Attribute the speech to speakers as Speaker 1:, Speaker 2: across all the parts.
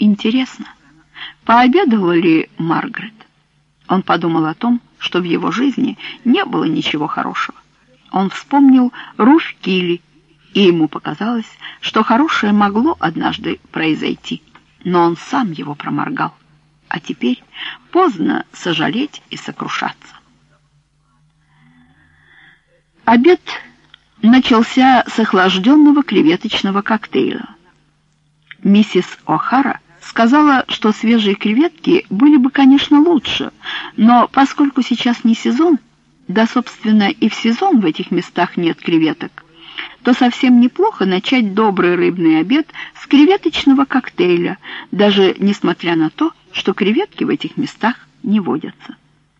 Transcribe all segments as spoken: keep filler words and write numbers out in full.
Speaker 1: Интересно, пообедала ли Маргарет? Он подумал о том, что в его жизни не было ничего хорошего. Он вспомнил Руфь Килли, и ему показалось, что хорошее могло однажды произойти, но он сам его проморгал. А теперь поздно сожалеть и сокрушаться. Обед начался с охлажденного креветочного коктейля. Миссис О'Хара сказала, что свежие креветки были бы, конечно, лучше, но поскольку сейчас не сезон, да, собственно, и в сезон в этих местах нет креветок, то совсем неплохо начать добрый рыбный обед с креветочного коктейля, даже несмотря на то, что креветки в этих местах не водятся.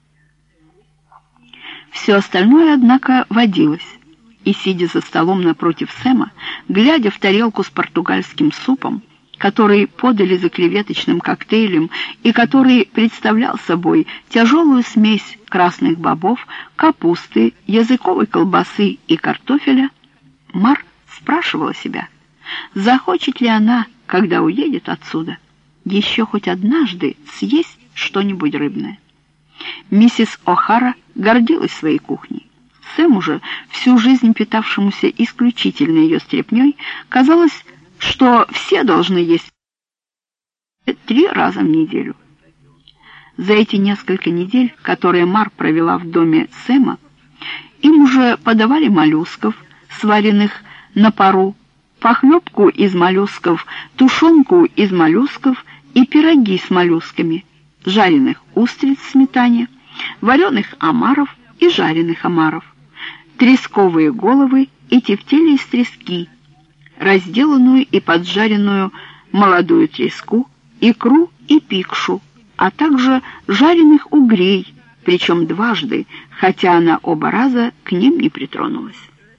Speaker 1: Все остальное, однако, водилось, и, сидя за столом напротив Сэма, глядя в тарелку с португальским супом, который подали за креветочным коктейлем и который представлял собой тяжелую смесь красных бобов, капусты, языковой колбасы и картофеля, Мар спрашивала себя, захочет ли она, когда уедет отсюда, еще хоть однажды съесть что-нибудь рыбное. Миссис О'Хара гордилась своей кухней. Сэму же, всю жизнь питавшемуся исключительно ее стряпней, казалось, что все должны есть три раза в неделю. За эти несколько недель, которые Мар провела в доме Сэма, им уже подавали моллюсков, сваренных на пару, похлебку из моллюсков, тушенку из моллюсков и пироги с моллюсками, жареных устриц в сметане, вареных омаров и жареных омаров, тресковые головы и тефтели из трески, разделанную и поджаренную молодую треску, икру и пикшу, а также жареных угрей, причем дважды, хотя она оба раза к ним не притронулась.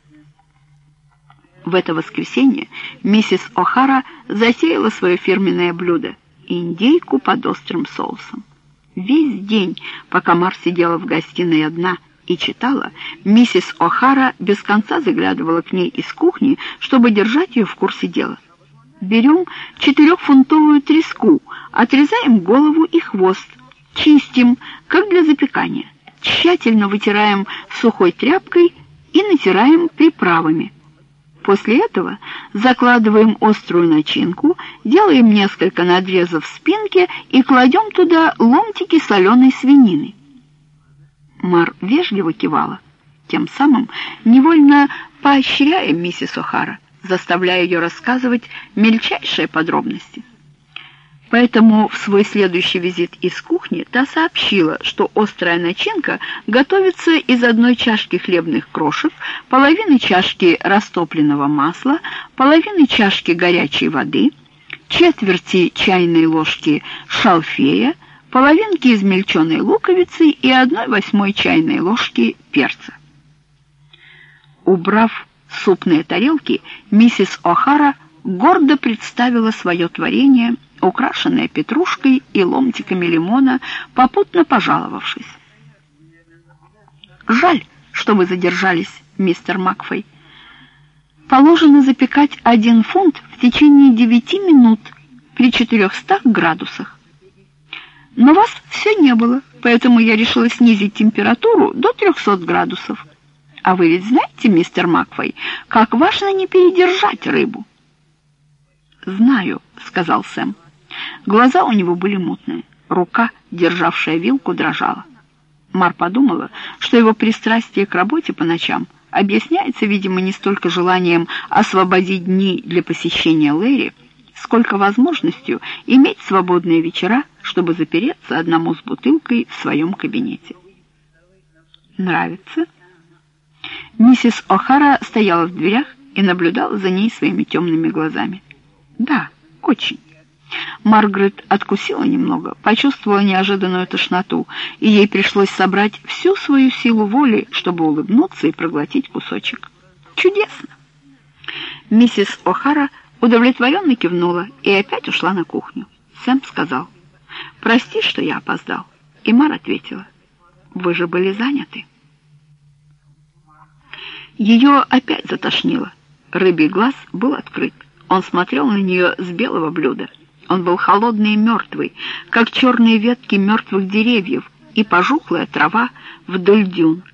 Speaker 1: В это воскресенье миссис О'Хара засеяла свое фирменное блюдо — индейку под острым соусом. Весь день, пока Мар сидела в гостиной одна и читала, миссис О'Хара без конца заглядывала к ней из кухни, чтобы держать ее в курсе дела. Берем четырехфунтовую треску, отрезаем голову и хвост, чистим, как для запекания, тщательно вытираем сухой тряпкой и натираем приправами. После этого закладываем острую начинку, делаем несколько надрезов в спинке и кладем туда ломтики соленой свинины. Мар вежливо кивала, тем самым невольно поощряя миссис О'Хара, заставляя ее рассказывать мельчайшие подробности. Поэтому в свой следующий визит из кухни та сообщила, что острая начинка готовится из одной чашки хлебных крошек, половины чашки растопленного масла, половины чашки горячей воды, четверти чайной ложки шалфея, половинки измельченной луковицы и одной восьмой чайной ложки перца. Убрав супные тарелки, миссис О'Хара гордо представила свое творение, украшенное петрушкой и ломтиками лимона, попутно пожаловавшись. «Жаль, что вы задержались, мистер Макфей. Положено запекать один фунт в течение девяти минут при четырехстах градусах. Но вас все не было, поэтому я решила снизить температуру до трехсот градусов. А вы ведь знаете, мистер Макфей, как важно не передержать рыбу?» «Знаю», — сказал Сэм. Глаза у него были мутные, рука, державшая вилку, дрожала. Мар подумала, что его пристрастие к работе по ночам объясняется, видимо, не столько желанием освободить дни для посещения Лэри, сколько возможностью иметь свободные вечера, чтобы запереться одному с бутылкой в своем кабинете. «Нравится?» Миссис О'Хара стояла в дверях и наблюдала за ней своими темными глазами. «Да, очень». Маргарет откусила немного, почувствовала неожиданную тошноту, и ей пришлось собрать всю свою силу воли, чтобы улыбнуться и проглотить кусочек. «Чудесно!» Миссис О'Хара удовлетворенно кивнула и опять ушла на кухню. Сэм сказал: «Прости, что я опоздал». И Мар ответила: «Вы же были заняты». Ее опять затошнило. Рыбий глаз был открыт. Он смотрел на нее с белого блюда. Он был холодный и мертвый, как черные ветки мертвых деревьев и пожухлая трава вдоль дюн.